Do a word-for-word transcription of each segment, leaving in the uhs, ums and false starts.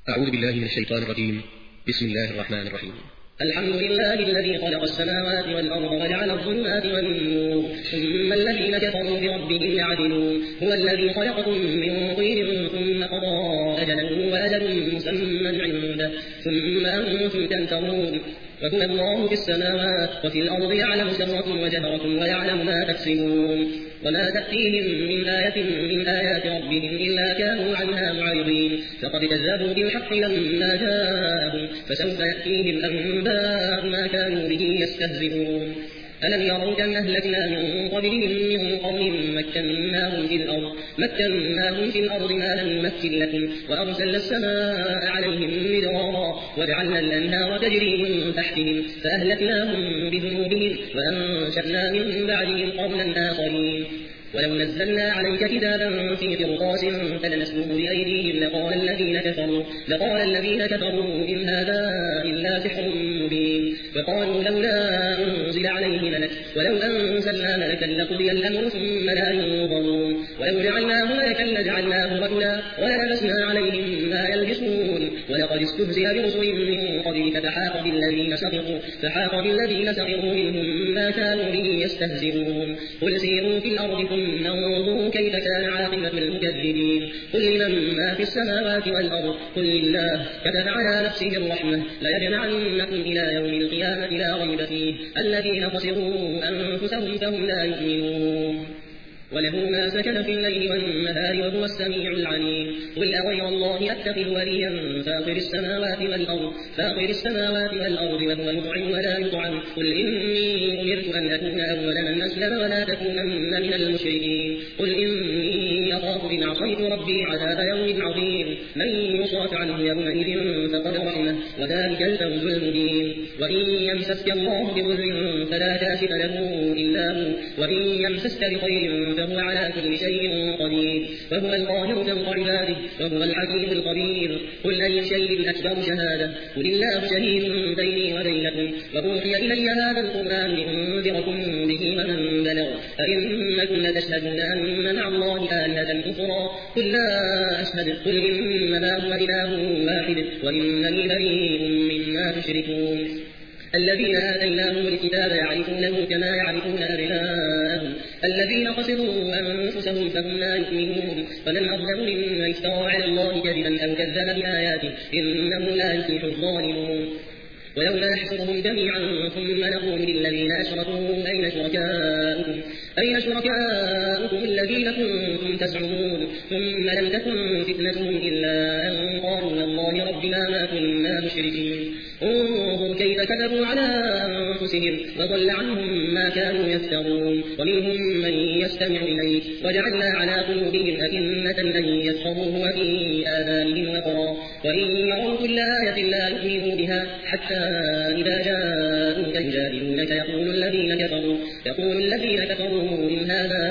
أعوذ بالله من الشيطان الرجيم. بسم الله الرحمن الرحيم. الحمد لله الذي خلق السماوات والأرض وجعل الظلمات والنور ثم الذين كفروا بربهم يعدلون. هو الذي خلقكم من طين ثم قضى أجلا وأجل مسمى عنده ثم أنتم تمترون. وهو الله في السماوات وفي الأرض يعلم سركم وجهركم ويعلم ما تكسبون. وما تأتيهم من آية من آيات ربهم إلا كانوا عنها معرضين. فقد كذبوا بالحق لما جاءهم فسوف يأتيهم أنباء ما كانوا به يستهزئون. ألم يروا كم أهلكنا من قبلهم من قرن مكناهم في الأرض مكناهم في الأرض ما لم نمكن لكم وأرسلنا السماء عليهم مدرارا وجعلنا الأنهار تجري من تحتهم فأهلكناهم بذنوبهم وأنشأنا من بعدهم قرنا آخرين. ولو نزلنا عليك كتابا في قرطاس فلمسوه بأيديهم لقال الذين كفروا لقال الذين كفروا إن هذا إلا سحر مبين. وقالوا لولا أنزل عليه ملك ولو أنزلنا ملكا لقضي الأمر ثم لا ينظرون. ولو جعلناه ملكا لجعلناه رجلا وللبسنا عليهم ما يلبسون. ولقد استهزئ برسل من قبلك فحاق بالذين سخروا فحاق بالذين سخروا منهم ما كانوا به يستهزئون. قل سيروا في الأرض ثم انظروا كيف كان عاقبة المكذبين. قل لمن ما في السماوات والأرض قل لله كتب على نفسه الرحمة ليجمعنكم إلى يوم القيامة لا ريب فيه الذين خسروا أنفسهم فهم لا يؤمنون. وله ما سكن في الليل والنهار وهو السميع العليم. قل أغير الله أتخذ وليا فاطر السماوات والأرض فاطر السماوات والأرض وهو يطعم ولا يطعم. قل إني أمرت أن أكون أول من أسلم ولا تكونن من المشركين. قل إني أخاف إن عصيت ربي عذاب يوم عظيم. من يصرف عنه يومئذ فقد رحمه وذلك الفوز المبين. وإن يمسسك الله بضر فلا كاشف له إلا هو وإن يمسسك بخير فهو على كل شيء قدير وهو القاهر فوق عباده وهو الحكيم الخبير. قل أي شيء أكبر شهادة قل الله شهيد بيني وبينكم وأوحي إلي هذا القرآن لأنذركم به ومن بلغ أئنكم لتشهدون أن مع الله آلهة أخرى قل لا أشهد قل إنما هو إله واحد وإنني بريء مما تشركون. الذين آتيناهم الكتاب يعرفونه كما يعرفون أبناءهم الذين خسروا أنفسهم فهم لا يؤمنون. ومن أظلم ممن افترى على الله كذبا أو كذب بآياته إنه لا يفلح الظالمون. ولولا نحشرهم جميعا ثم نقول للذين أشركوا أين شركاؤكم أين شركاؤكم الذين كنتم تزعمون ثم لم تكن فتنتهم إلا أن قالوا والله ربنا ما كنا مشركين. انظر كيف كذبوا على أنفسهم وضل عنهم ما كانوا يفترون. ومنهم من يستمع إليك وجعلنا على قلوبهم أكنة أن يفقهوه وفي آذانهم وقرا وإن يروا كل آية لا يؤمنوا بها حتى إذا جاءوك يجادلونك يقول الذين كفروا يقول الذين كفروا إن هذا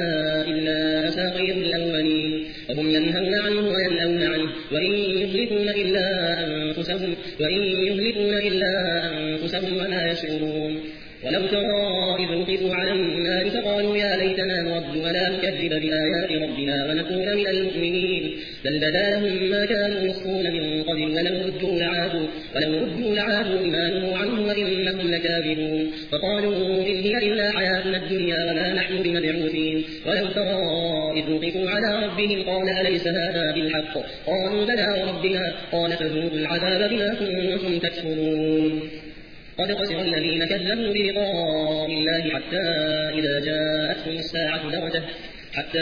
إلا أساطير الأولين. وهم ينهون عنه وينأون عنه وإن يهلكون إلا أنفسهم وإن يهلكون إلا أنفسهم وما يشعرون. ولو ترى إذ وقفوا على النار فقالوا يا ليتنا نرد ولا نكذب بآيات ربنا ونكون من المؤمنين بل بدا لهم ما كانوا يخفون من قبل ولو ردوا لعادوا ولو ردوا لعادوا لما نهوا عنه وإنهم لكاذبون. فقالوا إن هي إلا حياتنا الدنيا وما نحن بمبعوثين. ولو ترى إذ وقفوا على ربهم قال أليس هذا بالحق قالوا بلى وربنا قال فذوقوا العذاب بما كنتم تكفرون. قد خسر الذين كذبوا بلقاء الله حتى إذا جاءتهم الساعة بغتة حتى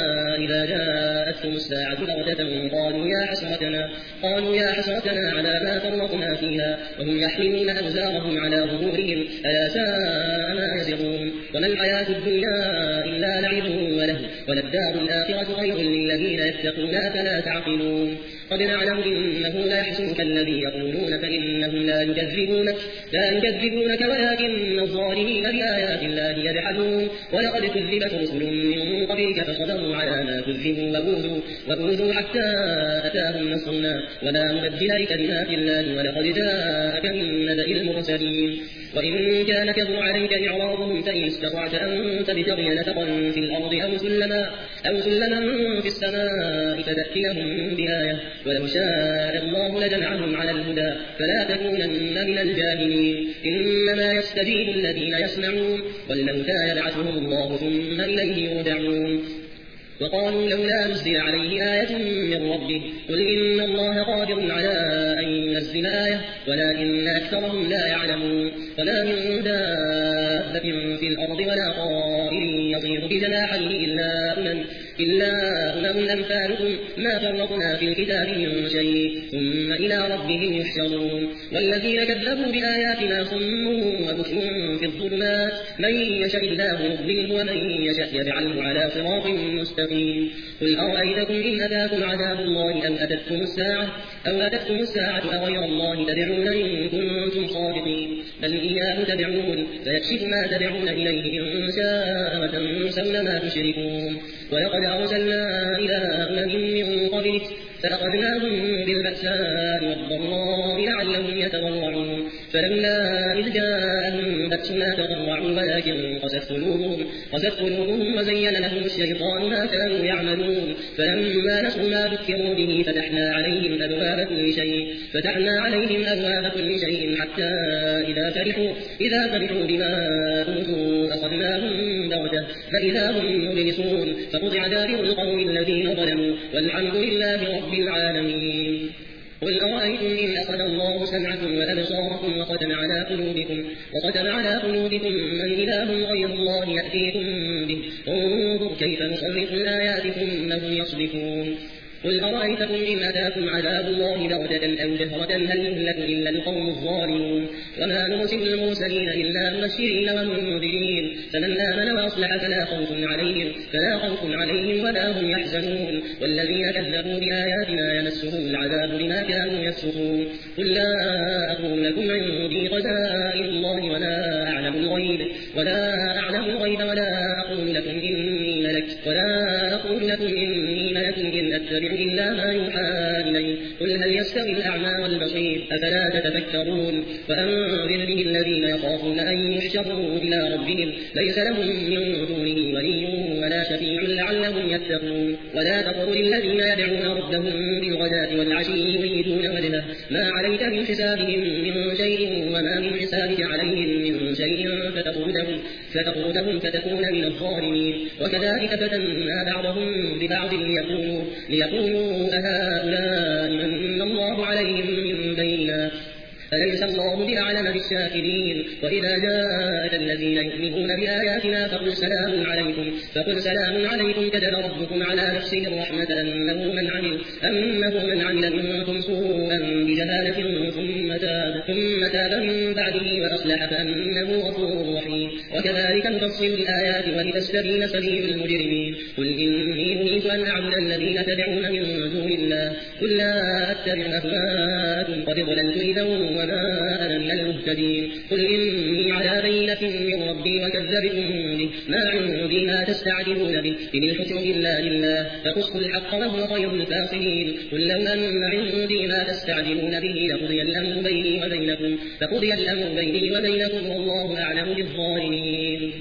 إذا جاءتهم الساعة بغتة قالوا يا حسرتنا قالوا يا حسرتنا على ما فرطنا فيها وهم يحملون أوزارهم على ظهورهم ألا ساء ما يزرون. وما الحياة الدنيا إلا لعب وله وللدار الآخرة خير للذين يتقون أفلا تعقلون. قد نعلم إنه لا يحزنك الذي يقولون فإنهم لا يكذبونك لا يكذبونك ولكن الظالمين بآيات الله يجحدون. ولقد كذبت رسل من قبلك فصبروا على ما كذبوا وأوذوا وأوذوا حتى أتاهم نصرنا ولا مبدل لكلمات الله ولقد جاءك من نبأ المرسلين. وإن كان كبر عليك إعراضهم فإن استطعت أن تبتغي نفقا في الأرض أو سلما أو سلما في السماء فتأتيهم بآية ولو شاء الله لجمعهم على الهدى فلا تكونن من الجاهلين إنما يستجيب الذين يسمعون والموتى يبعثهم الله ثم إليه يرجعون وقالوا لولا نزل عليه آية من ربه قل إن الله قادر على أن ينزل آية ولكن أكثرهم لا يعلمون وما من دابة في الأرض ولا طائر يطير بجناحيه إلا أمم إلا أمم أمثالكم ما فرطنا في الكتاب من شيء ثم إلى ربهم يحشرون والذين كذبوا بآياتنا صم وبكم في الظلمات من يشاء الله يضلله ومن يشاء يجعله على صراط مستقيم قل أرأيتكم إن أتاكم عذاب الله أو أتتكم الساعة أو أتتكم الساعة أغير الله تدعون إن كنتم صادقين بل إياه تدعون فيكشف ما تدعون إليه إن شاء وتنسون ما تشركون ولقد أرسلنا إلى أمم من قبلك فأخذناهم بالبأساء والضراء لعلهم يتضرعون فلولا إذ جاءهم بأسنا تضرعوا ولكن قست قلوبهم قست قلوبهم وزين لهم الشيطان ما كانوا يعملون فلما نسوا ما ذكروا به فتحنا عليهم أبواب كل شيء فتحنا عليهم أبواب كل شيء حتى إذا فرحوا إذا فرحوا بما أوتوا أخذناهم بغتة فإذا هم مبلسون فقطع دابر القوم الذين ظلموا والحمد لله رب العالمين قل أرأيتم إن أخذ الله سمعكم وأبصاركم وختم على قلوبكم وختم على قلوبكم من إله غير الله يأتيكم به انظر كيف نصرف الآيات ثم هم يصدفون قل أرأيتكم إن أتاكم عذاب الله بغتة أو جهرة هل يهلك إلا القوم الظالمون وما نرسل المرسلين إلا مبشرين ومنذرين فمن آمن وأصلح فلا خوف عليهم فلا خوف عليهم ولا هم يحزنون والذين كذبوا بآياتنا يمسهم العذاب بما كانوا يفسقون قل لا أقول لكم عندي خزائن الله ولا أعلم الغيب ولا أعلم الغيب ولا أقول لكم إني ملك ولا أقول لكم إني ملك إن أتبع إلا ما يوحى إلي قل هل يستوي الأعمى والبصير أفلا تتفكرون وأنذر به الذين يخافون أن يحشروا إلى ربهم ليس لهم من دونه ولي ولا شفيع لعلهم يتقون ولا تطرد الذين يدعون ربهم بالغداة والعشي يريدون وجهه ما عليك من حسابهم من شيء وما من حسابك عليهم من شيء فتطردهم فتطردهم فتكون من الظالمين وكذلك فتنا بعضهم ببعض ليقولوا ليقولوا أهؤلاء من الله عليهم من بيننا أليس الله بأعلم بالشاكرين وإذا جاءك الذين يؤمنون بآياتنا فقل سلام عليكم فقل سلام عليكم كتب ربكم على نفسه الرحمة أنه من عمل أنه من عمل منكم سوءا بجهالة ثم تاب ثم تاب من بعده وأصلح فأنه غفور رحيم وكذلك نفصل الآيات ولتستبين سبيل المجرمين قل إني نريد أن أعبد الذين تدعون من دون الله قل لا أتبع أهواءكم قد ضللت إذا وما أنا من المهتدين قل إني على بينة من ربي وكذبتم به ما عندي ما تستعجلون به إن الحكم إلا لله فقص الحق وهو خير الفاصلين قل لو أن عندي ما تستعجلون به لقضي الأمر بيني وبينكم فقضي الأمر بيني وبينكم والله أعلم بالظالمين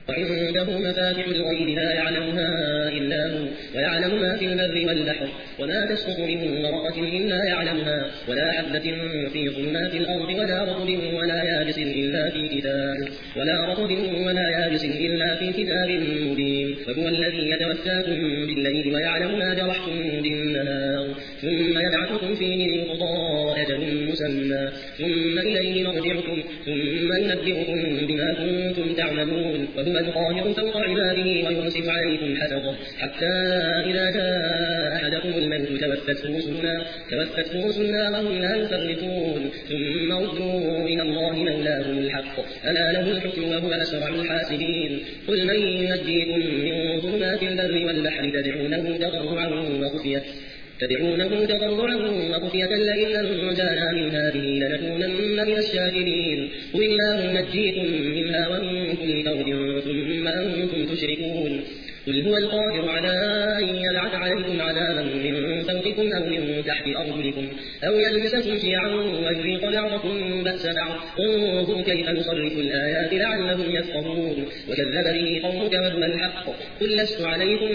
وعنده مفاتح الغيب لا يعلمها إلا هو ويعلم ما في البر والبحر وما تسقط من ورقة إلا يعلمها ولا حبة في ظلمات الأرض ولا رطب ولا يابس إلا في كتاب ولا رطب ولا يابس إلا في كتاب مبين وهو الذي يتوفاكم بالليل ويعلم ما جرحتم بالنهار ثم يبعثكم فيه ليقضى أجل مسمى ثم إليه مرجعكم ثم ينبئكم بما كنتم تعملون وهو القاهر فوق عباده ويرسل عليكم حفظه حتى إذا جاء أحدكم الموت توفته رسلنا توفته رسلنا وهم لا يفرطون ثم ردوا إلى الله مولاهم الحق ألا له الحكم وهو أسرع الحاسبين قل من ينجيكم من ظلمات البر والبحر تدعونه تضرعا وخفية تدعونه تضرعا وخفية لئن أنجانا من هذه لنكونن من الشاكرين قل الله ينجيكم منها ومن كل كرب ثم أنتم تشركون قل هو القادر على أن يبعث عليكم عذابا من فوقكم أو من تحت أرجلكم أو يلبسكم شيعا ويذيق بعضكم بأس بعض انظر كيف نصرف الآيات لعلهم يفقهون وكذب به قومك وهو الحق قل لست عليكم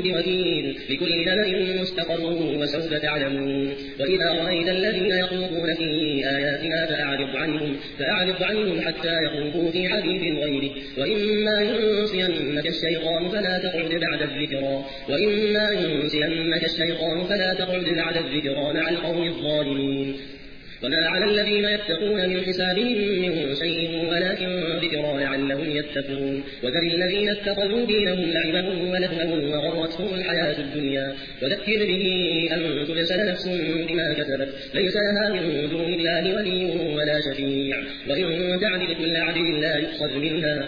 بوكيل لكل نبأ مستقر وسوف تعلمون وإذا رأيت الذين يخوضون في آياتنا فأعرض عنهم فأعرض عنهم حتى يخوضوا في حديث غيره وإما ينسينك الشيطان فلا تقعد بعد الذكرى وإما ينسينك الشيطان فلا تقعد بعد الذكرى مع القوم الظالمين وما على الذين يتقون من حسابهم من شيء ولكن ذكرى لعلهم يتقون وذر الذين اتخذوا دينهم لعبا ولهوا وغرتهم الحياة الدنيا وذكر به أن تبسل نفس بما كسبت ليس لها من دون الله ولي ولا شفيع وإن تعدل كل عدل لا يؤخذ منها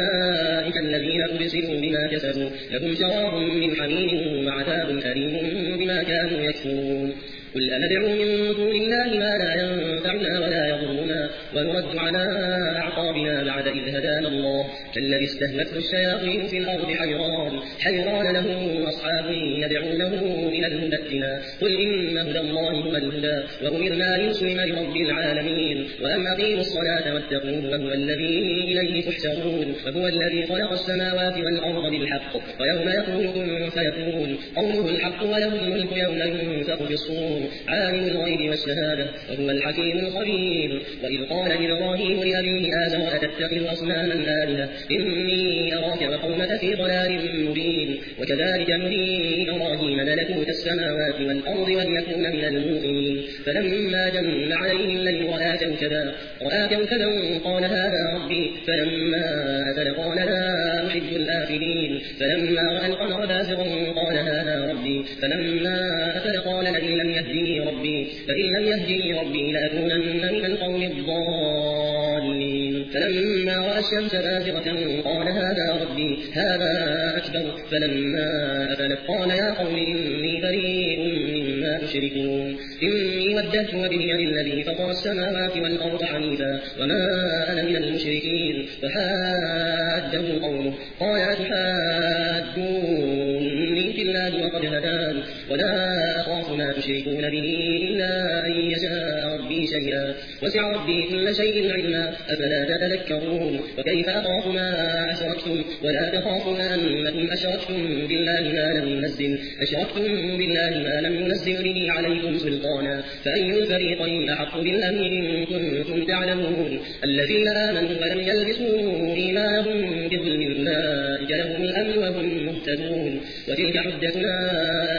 أولئك الذين أبسلوا بما كسبوا لهم شراب من حميم وعذاب أليم بما كانوا يكفرون قل أندعو من دون الله ما لا ينفعنا ولا يضرنا ونرد على أعقابنا بعد إذ هدانا الله كالذي استهلكه الشياطين في الأرض حيران حيران له أصحاب يدعونه إلى الهدى ائتنا قل إن هدى الله هو الهدى وأمرنا لنسلم لرب العالمين وأن أقيموا الصلاة واتقوه وهو الذي إليه تحشرون وهو الذي خلق السماوات والأرض بالحق ويوم يقول كن فيكون قوله الحق وله الملك يوم ينفخ في الصور عالم الغيب والشهادة وهو الحكيم الخبير وإذ قال إبراهيم لأبيه آزر أتتخذ أصناما آلهة إني أراك وقومك في ضلال مبين وكذلك نري إبراهيم ملكوت السماوات والأرض وليكون من الموقنين فلما جن عليه الليل رأى كوكبا رأى كوكبا قال هذا ربي فلما أفل قال لا أحب الآفلين فلما رأى القمر بازغا قال هذا ربي فلما أفل قال لئن لم يهدني ربي فإن لم يهدني ربي لأكونن من القوم الضالين فلما رأى الشمس بازغة قال هذا ربي هذا أكبر فلما أفلت قال يا قوم إني بريء مما تشركون إني وجهت وجهي للذي فطر السماوات والأرض حنيفا وما أنا من المشركين فحاجه قومه قال أتحاجوني في الله وقد هدان ولا أخاف ما تشركون به إلا أن يشاء ربي شيئا وسع ربي كل شيء علما أفلا تتذكرون وكيف أخاف ما أشركتم ولا تخافون أنكم أشركتم بالله ما لم ينزل أشركتم بالله ما لم ينزل به عليكم سلطانا فأي الفريقين أحق بالأمن إن كنتم تعلمون الذين آمنوا ولم يلبسوا إيمانهم بظلم أولئك لهم الأمن وهم مهتدون وتلك حجتنا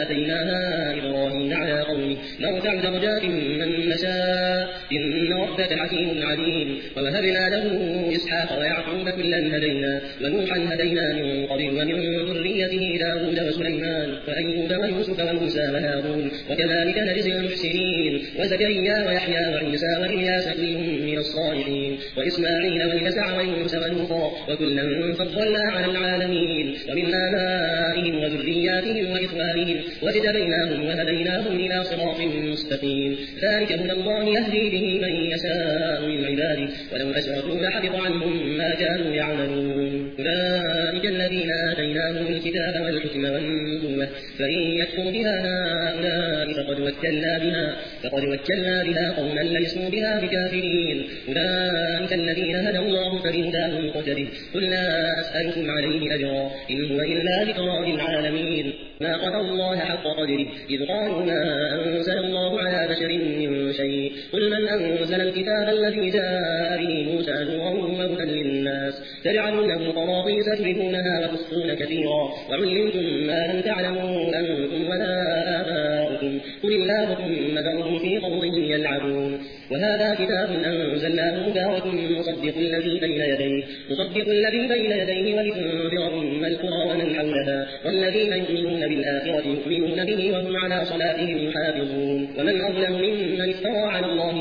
آتيناها إبراهيم على قومه نرفع درجات من نشاء إن ربك حكيم عليم ووهبنا له إسحاق ويعقوب كلا هدينا ونوحا هدينا من قبل ومن ذريته داود وسليمان وأيوب ويوسف وموسى وهارون وكذلك نجزي المحسنين وزكريا ويحيى وعيسى وإلياس كل من الصالحين وإسماعيل واليسع ويونس ولوطا وكلا فضلنا على العالمين ومن آبائهم وذرياتهم وإخوانهم واجتبيناهم وهديناهم إلى صراط مستقيم ذلك هدى الله يهدي به من يشاء من عباده ولو أشركوا لحبط عنهم ما كانوا يعملون أولئك الذين آتيناهم الكتاب والحكم والنبوة فإن يكفر بها هؤلاء فقد وكلنا بها فقد وكلنا بها قوما ليسوا بها بكافرين أولئك الذين هدى الله فبهداه مقتده قل لا أسألكم عليه أجرا إن هو إلا ذكرى للعالمين ما قدر الله حق قدره إذ قالوا ما أنزل الله على بشر من شيء قل من أنزل الكتاب الذي جاء به موسى نورا وهدى للناس تجعلونه قراطيس تبدونها وتخفون كثيرا وعلمتم ما لم تعلموا أنتم ولا آباؤكم قل الله ثم ذرهم في خوضهم يلعبون وهذا كتاب أنزلناه مبارك مصدق الذي بين يديه مصدق الذي بين يديه ولتنذر أم القرى ومن حولها والذين يؤمنون بالآخرة يؤمنون به وهم على صلاتهم يحافظون ومن أظلم ممن افترى على الله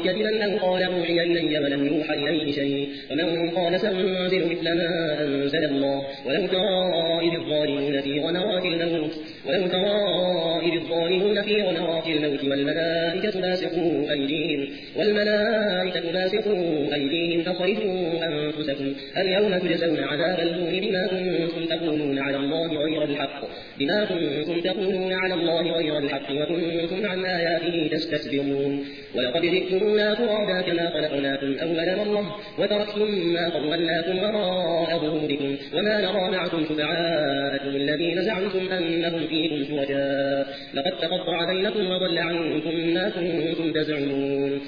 كذبا أو قال أوحي إلي ولم يوحى إليه شيء ومن قال سأنزل مثل ما أنزل الله ولو ترى إذ الظالمون في غمرات الموت ولو ترى إذ الظالمون في غمرات الموت والملائكة باسطوا أيديهم والملائكة باسطوا أيديهم أخرجوا أنفسكم اليوم تجزون عذاب الهون بما كنتم تقولون على الله غير الحق بما كنتم تقولون على الله غير الحق وكنتم عن آياته تستكبرون ولقد جئتمونا فرادا كما خلقناكم أول مرة وتركتم ما خولناكم وراء ظهوركم وما نرى معكم شفعاءكم الذين زعمتم أنهم فيكم شركاء لقد تقطع بينكم وضل عنكم ما كنتم تزعمون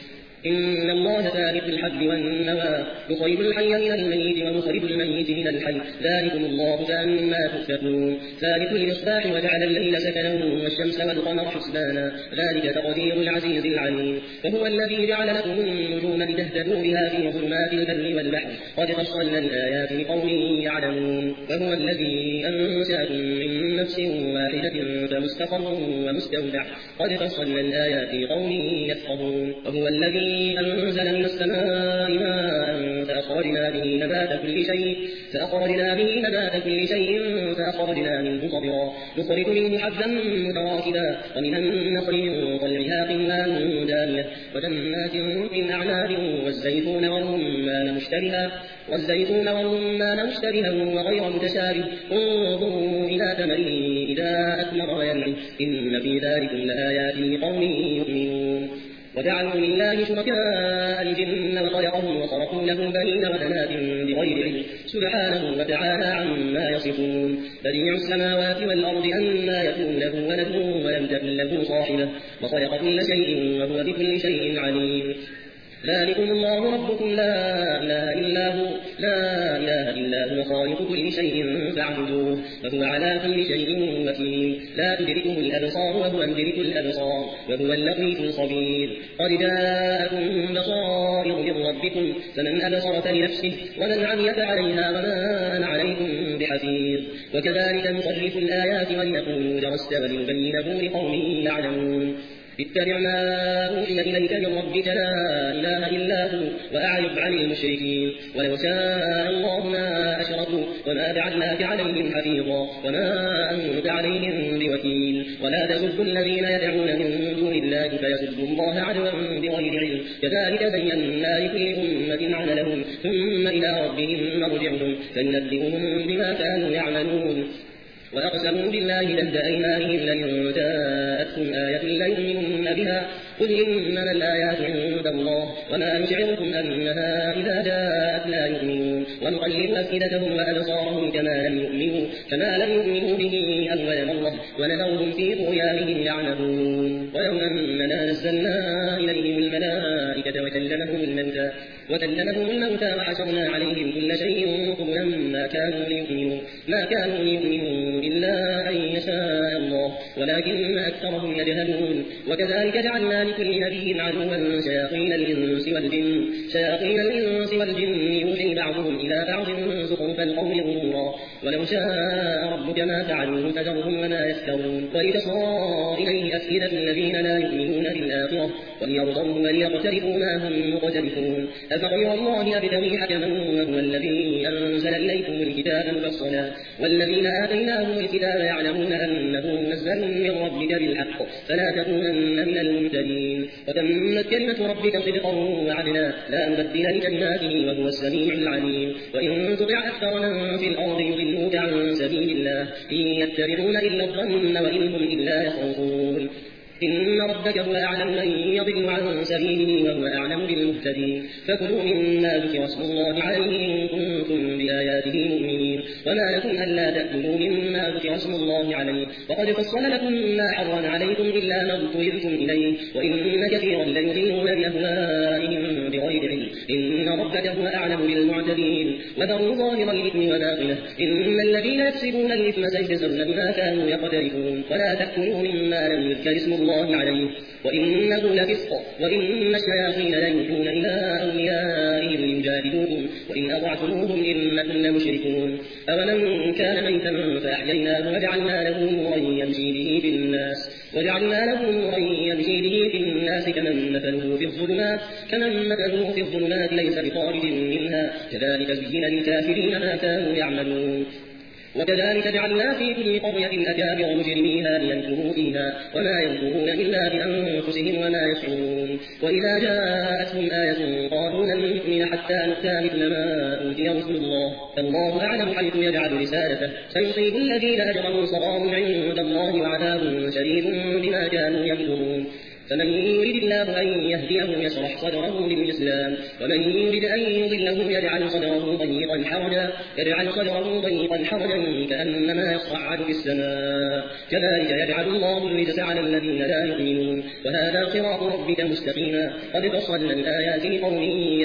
إن الله فالق الحب والنوى يخرج الحي من الميت ومخرج الميت من الحي ذلكم الله فأنا تؤفكون فالق الإصباح وجعل الليل سكنا والشمس والقمر حسبانا ذلك تقدير العزيز العليم وهو الذي جعل لكم النجوم لتهتدوا بها في ظلمات البر والبحر قد فصلنا الآيات لقوم يعلمون وهو الذي أنشأكم من نفس واحدة فمستقر ومستودع قد فصلنا الآيات لقوم يفقهون وهو الذي أنزل من السماء ماء فأخرجنا به نبات كل شيء فأخرجنا به نبات كل شيء فأخرجنا منه خضرا نخرج منه حبا متراكبا ومن النخل من طلعها قنوان دانية وجنات من أعناب والزيتون والرمان مشتبها والزيتون والرمان مشتبها وغير متشابه انظروا إلى ثمره إذا أثمر وينعم إن في ذلك لآيات لقوم يؤمنون وجعلوا لله شركاء الجن وخلقهم وصرفوا له بنين وبنات بغير علم سبحانه وتعالى عما يصفون بديع السماوات والأرض أنى يكون له ولد ولم تكن له صاحبة وخلق كل شيء وهو بكل شيء عليم ذلكم الله ربكم لا إله إلا هو لا إله إلا هو خالق كل شيء فاعبدوه وهو على كل شيء وكيل لا تدركه الأبصار وهو يدرك الأبصار وهو اللطيف الخبير قد جاءكم بصائر من ربكم فمن أبصر فلنفسه ومن عمي فعليها وما أنا عليكم بحفيظ وكذلك نصرف الآيات وليقولوا درست ولنبينه لقوم يعلمون اتبع ما أوحي إليك من ربك لا إله إلا هو وأعرض عن المشركين ولو شاء الله ما أشركوا وما جعلناك عليهم حفيظا وما أنت عليهم بوكيل ولا تسبوا الذين يدعون من دون الله فيسبوا الله عدوا بغير علم كذلك بينا لكل أمة عملهم ثم إلى ربهم مرجعهم فينبئهم بما كانوا يعملون وأقسموا بالله جهد أيمانهم لئن جاءتكم آية ليؤمنن بها قل إنما الآيات عند الله وما نشعركم أنها إذا جاءت لا يؤمنون ونقلب أفئدتهم وأبصارهم كما لم يؤمنوا كما لم يؤمنوا به أول مرة ونذرهم في طغيانهم يعمهون ويوم أننا نزلنا إليهم الملائكة وكلمهم الموتى وكلمهم الموتى وحشرنا عليهم كل شيء قبلا ما كانوا ليؤمنوا ما كانوا ليؤمنوا إلا أن يشاء الله ولكن أكثرهم يجهلون وكذلك جعلنا لكل نبي عدوا شياطين الإنس والجن شياطين الإنس والجن يوحي بعضهم إلى بعض زخرف القول غرورا ولو شاء ربك ما فعلوه فذرهم وما يفترون ولتصغى إليه أفئدة الذين لا يؤمنون بالآخرة وليرضوه وليقترفوا ما هم مقترفون أفغير الله أبتغي حكما وهو الذي أنزل إليكم الكتاب مفصلا والذين آتيناهم الكتاب يعلمون أنه منزل من ربك بالحق فلا تكونن من الممتدين وتمت كلمة ربك صدقا وعدلا لا مبدل لكلماته وهو السميع العليم وإن تطع أكثر من في الأرض يضلوك عن سبيل الله إن يتبعون إلا الظن وإن هم إلا يخرصون إن ربك هو أعلم من يضل عن سبيله وهو أعلم بالمهتدين فكلوا مما ذكر اسم الله عليه إن كنتم بآياته مؤمنين وما لكم ألا تأكلوا مما ذكر اسم الله عليه وقد فصل لكم ما حرم عليكم إلا ما اضطررتم إليه وإن كثيرا ليضلون بأهوائهم بغير علم إن ربك هو أعلم بالمعتدين وذروا ظاهر الإثم وباطنه إن الذين يكسبون الإثم سيجزون بما كانوا يقترفون ولا تأكلوا مما لم يذكر اسم الله الله عليه وإنه لفسق وإن الشياطين ليوحون إلى أوليائهم ليجادلوكم وإن أطعتموهم إنكم لمشركون أولم كان ميتا فأحييناه وجعلنا له نورا يمشي به في الناس وجعلنا له نورا يمشي به في الناس كمن مثله في الظلمات كمن مثله في الظلمات ليس بخارج منها كذلك زين للكافرين ما كانوا يعملون وكذلك جعلنا في كل قرية أكابر مجرميها ليمكروا فيها وما يمكرون إلا بأنفسهم وما يشعرون وإذا جاءتهم آية قالوا لن نؤمن حتى نؤتى مثل ما أوتي رسل الله فالله أعلم حيث يجعل رسالته سيصيب الذين أجرموا صغار عند الله وعذاب شديد بما كانوا يكفرون فمن يريد الله أن يهديه يشرح صدره للإسلام ومن يريد أن يضله يجعل صدره ضيقا حرجا يجعل صدره ضيقا حرجا كأنما يصعد في السماء كذلك يجعل الله الرجس على الذين لا يؤمنون وهذا صراط ربك مستقيما قد فصلنا الآيات لقوم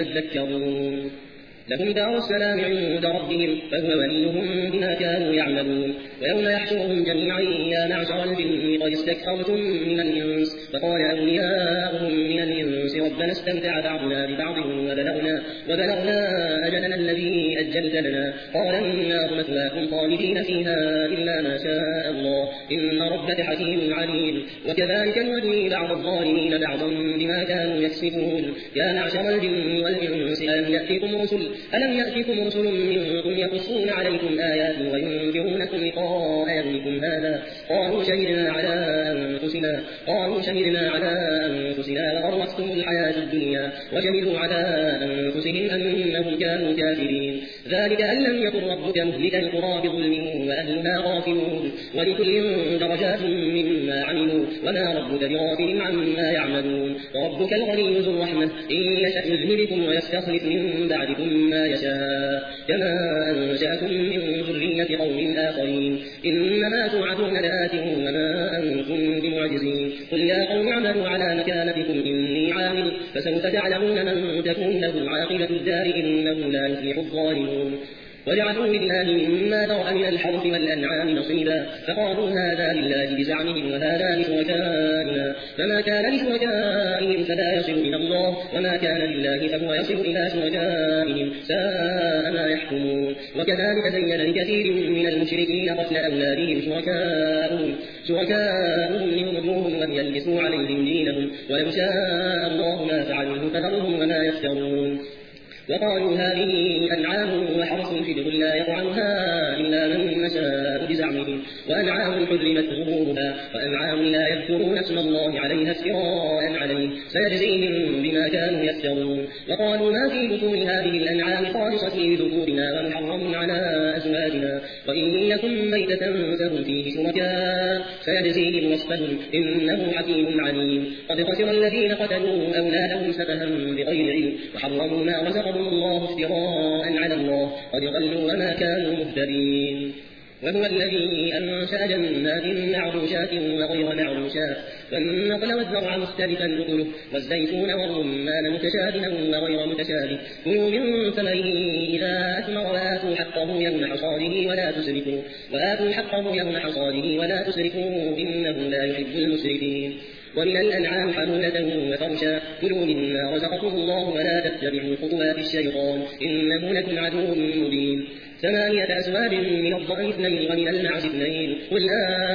يذكرون لهم دار السلام عند ربهم فهو وليهم بما كانوا يعملون ويوم يحشرهم جميعا يا معشر الجن قد استكثرتم من الإنس فقال أولياؤهم من الإنس ربنا استمتع بعضنا ببعض وبلغنا, وبلغنا أجلنا الذي أجلت لنا قال النار مثواكم خالدين فيها إلا ما شاء الله إن ربك حكيم عليم وكذلك نولي بعض الظالمين بعضا بما كانوا يكسبون يا معشر الجن والإنس ألم يأتكم رسل ألم يأتكم رسل منكم يقصون عليكم آيات وينذرونكم لقاء يومكم هذا قالوا شهدنا على أنفسنا قالوا شهدنا على أنفسنا وغرتهم الحياة الدنيا وشهدوا على أنفسهم أنهم كانوا كافرين ذلك أن لم يكن ربك مهلك القرى بظلم وأهلها غافلون ولكل درجات مما عملوا وما ربك بغافل عما يعملون وربك الغني ذو الرحمة إن يشأ يذهبكم ويستخلف من بعدكم ما يشاء كما أنشأكم من ذرية قوم آخرين إنما توعدون لآت وما أنتم بمعجزين قل يا قوم اعملوا على مكانتكم إني عامل فسوف تعلمون من تكون له عاقبة الدار إنه لا يفلح الظالمون وجعلوا لله مما ذرأ من الحرث والأنعام نصيبا فقالوا هذا لله بزعمهم وهذا لشركائنا فما كان لشركائهم فلا يصل إلى الله وما كان لله فهو يصل إلى شركائهم ساء ما يحكمون وكذلك زين لكثير من المشركين قتل أولادهم شركاؤهم شركاؤهم ليضلوهم وليلبسوا عليهم دينهم ولو شاء الله ما فعلوه فذرهم وما يفترون وقالوا هذه أنعام وحرث حجر لا يطعمها إلا من نشاء بزعمهم وأنعام حرمت ظهورها وأنعام لا يذكرون اسم الله عليها افتراء عليه سيجزيهم بما كانوا يفترون وقالوا ما في بطون هذه الأنعام خالصة لذكورنا ومحرم على أزواجنا وإن يكن ميتة فهم فيه شركاء سيجزيهم وصفهم إنه حكيم عليم قد خسر الذين قتلوا أولادهم سفها بغير علم وحرموا ما رزقهم الله افتراء على الله قد ضلوا وما كانوا مهتدين وهو الذي أنشأ جنات معروشات وغير معروشات والنخل والزرع مختلفا نخله والزيتون والرمان متشابها وغير متشابه كلوا من ثمره إذا أثمر وآتوا حقه يوم حصاده ولا تسرفوا وآتوا حقه يوم حصاده ولا تسرفوا إنه لا يحب المسرفين ومن الأنعام حمولة وفرشا كلوا مما رزقكم الله ولا تتبعوا خطوات الشيطان إنه لكم عدو مبين ثمانية أزواج من الضأن اثنين ومن المعز اثنين قل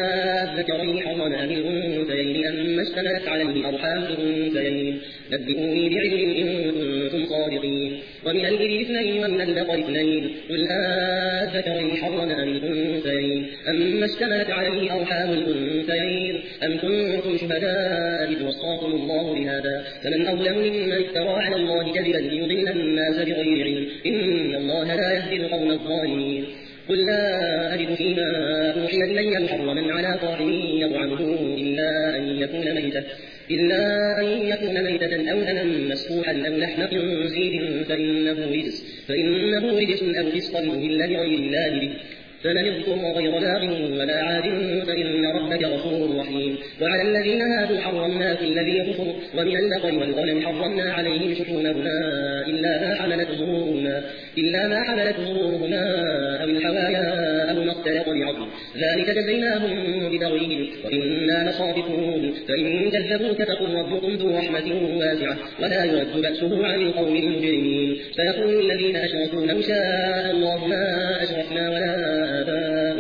أذكرين حرم أم الأنثيين أما اشتملت عليه أرحام الأنثيين نبئوني بعلم إن كنتم صادقين ومن الإبل اثنين ومن البقر اثنين قل أذكرين حرم أم الأنثيين أما اشتملت عليه أرحام الأنثيين أم كنتم شهداء إذ وصاكم الله بهذا فمن أظلم ممن افترى على الله كذبا ليضل الناس بغير علم إن الله لا يهدي القوم الظالمين قل لا أجد فيما أوحي إلي محرما على طاعم يطعمه إلا أن يكون ميتة إلا أن يكون ميتة أو دما مسفوحا أو لحم خنزير فإنه رجس فإنه رجس أو فسقا أهل لغير الله به فمن اضطر غير باغ ولا عاد فإن ربك غفور رحيم وعلى الذين هادوا حرمنا كل ذي ظفر ومن البقر والغنم حرمنا عليهم شحومهما إلا ما حملت ظهورهما إلا ما حملت ظهورهما أو الحوايا أو ما اختلط بعظم ذلك جزيناهم ببغيهم وإنا لصادقون فإن كذبوك فقل ربكم ذو رحمة واسعة ولا يرد بأسه عن القوم المجرمين فيقول الذين أشركوا لو شاء الله ما أشركنا ولا آباؤنا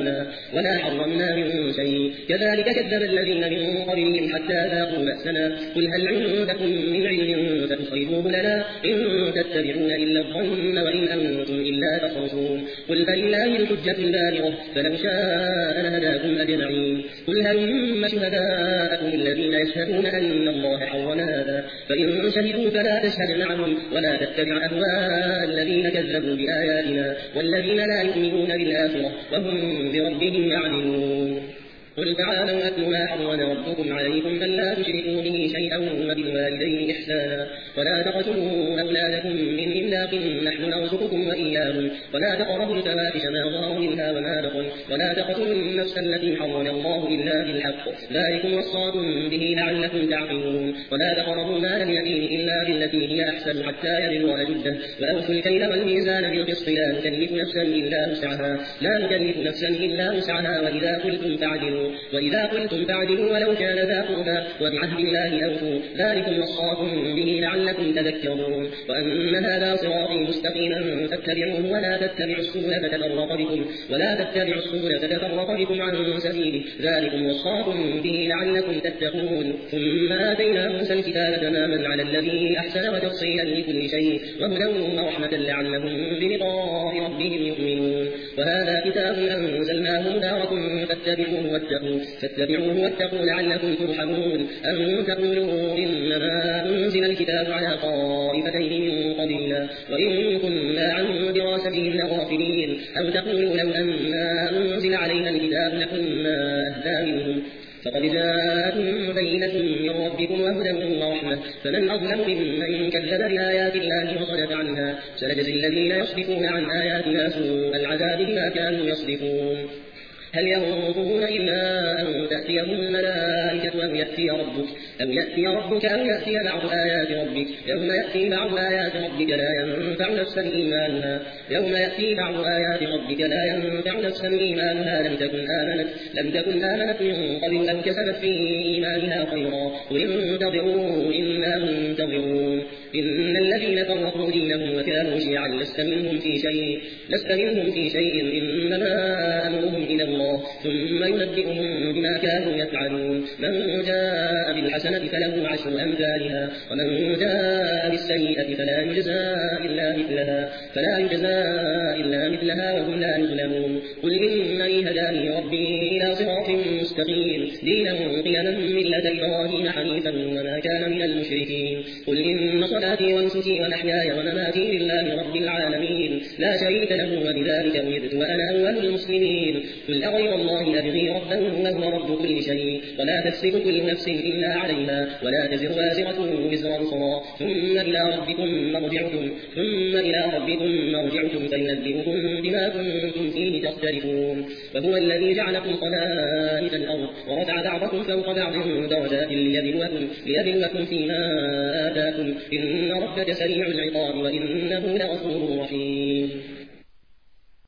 ولا حرمنا من شيء كذلك كذب الذين من قبلهم حتى ذاقوا بأسنا قل هل عندكم من علم فتخرجوه لنا إن تتبعون إلا الظن وإن أنتم إلا تخرصون قل فلله الحجة البالغة فلو شاء لهداكم أجمعين قل هلم شهداءكم الذين يشهدون أن الله حرم هذا فإن شهدوا فلا تشهد معهم ولا تتبع أهواء الذين كذبوا بآياتنا والذين لا يؤمنون بالآخرة وهم بربهم يعدلون قل تعالوا أتل ما حرم ربكم عليكم ألا تشركوا به شيئا وبالوالدين إحسانا ولا تقتلوا أولادكم من إملاق نحن نرزقكم وإياهم ولا تقربوا الفواحش ما ظهر منها وما بطن ولا تقتلوا النفس التي حرم الله إلا بالحق ذلكم وصاكم به لعلكم تعقلون ولا تقربوا مال اليتيم إلا بالتي هي أحسن حتى يبلغ أشده وأوفوا الكيل والميزان بالقسط لا نكلف نفسا إلا وسعها لا نكلف نفسا إلا وسعها وإذا قلتم فاعدلوا وإذا قلتم فاعدلوا ولو كان ذا قربى وبعهد الله أوفوا ذلكم وصاكم به لعلكم تذكرون وأن هذا صراطي مستقيما فاتبعوه ولا تتبعوا السبل فتفرق بكم ولا تتبعوا السبل فتفرق بكم عن سبيله ذلكم وصاكم به لعلكم تتقون ثم آتينا موسى الكتاب تماما على الذي أحسن وتفصيلا لكل شيء وهدى ورحمة لعلهم بلقاء ربهم يؤمنون وهذا كتاب أنزلناه مبارك فاتبعوه واتقوا فاتبعوه واتقوا لعلكم ترحمون أن تقولوا إنما أنزل الكتاب على طائفتين من قبلنا وإن كنا عن دراستهم لغافلين أو تقولوا لو أنا أنزل علينا الكتاب لكنا أهدى منهم فقد جاءكم بينة من ربكم وهدى ورحمة فمن أظلم ممن كذب بآيات الله وصدف عنها سنجزي الذين يصدفون عن آياتنا سوء العذاب بما كانوا يصدفون هل ينظرون إلا أن تأتيهم الملائكة أو يأتي ربك أو يأتي ربك أو يأتي بعض آيات ربك يوم يأتي بعض آيات ربك لا ينفع نفسا إيمانها يوم يأتي بعض آيات ربك لا ينفع نفسا إيمانها لم تكن آمنت لم تكن آمنت من قبل أو كسبت في إيمانها خيرا وانتظروا إنا منتظرون إن الذين فرقوا دينهم وكانوا شيعا لست منهم في شيء لست منهم في شيء إنما أمرهم إلى الله ثم ينبئهم بما كانوا يفعلون من جاء بالحسنة فله عشر أمثالها ومن جاء بالسيئة فلا يجزى إلا مثلها فلا يجزى إلا مثلها وهم لا يظلمون قل إنني هداني ربي إلى صراط مستقيم دينا قيما ملة إبراهيم حنيفا وما كان من المشركين قل إن صلاتي ونسكي ومحياي ومماتي لله رب العالمين لا شريك له وبذلك أمرت وأنا أول المسلمين قل أغير الله أبغي ربا وهو رب كل شيء ولا تكسب كل نفس إلا عليها ولا تزر وازرة وزر أخرى ثم إلى ربكم مرجعكم ثم إلى ربكم مرجعكم فينبئكم بما كنتم فيه تختلفون وهو الذي جعلكم خلائف الأرض ورفع بعضكم فوق بعض درجات ليبلوكم ليبلوكم فيما آتاكم إن ربك سريع العقاب وإنه لغفور رحيم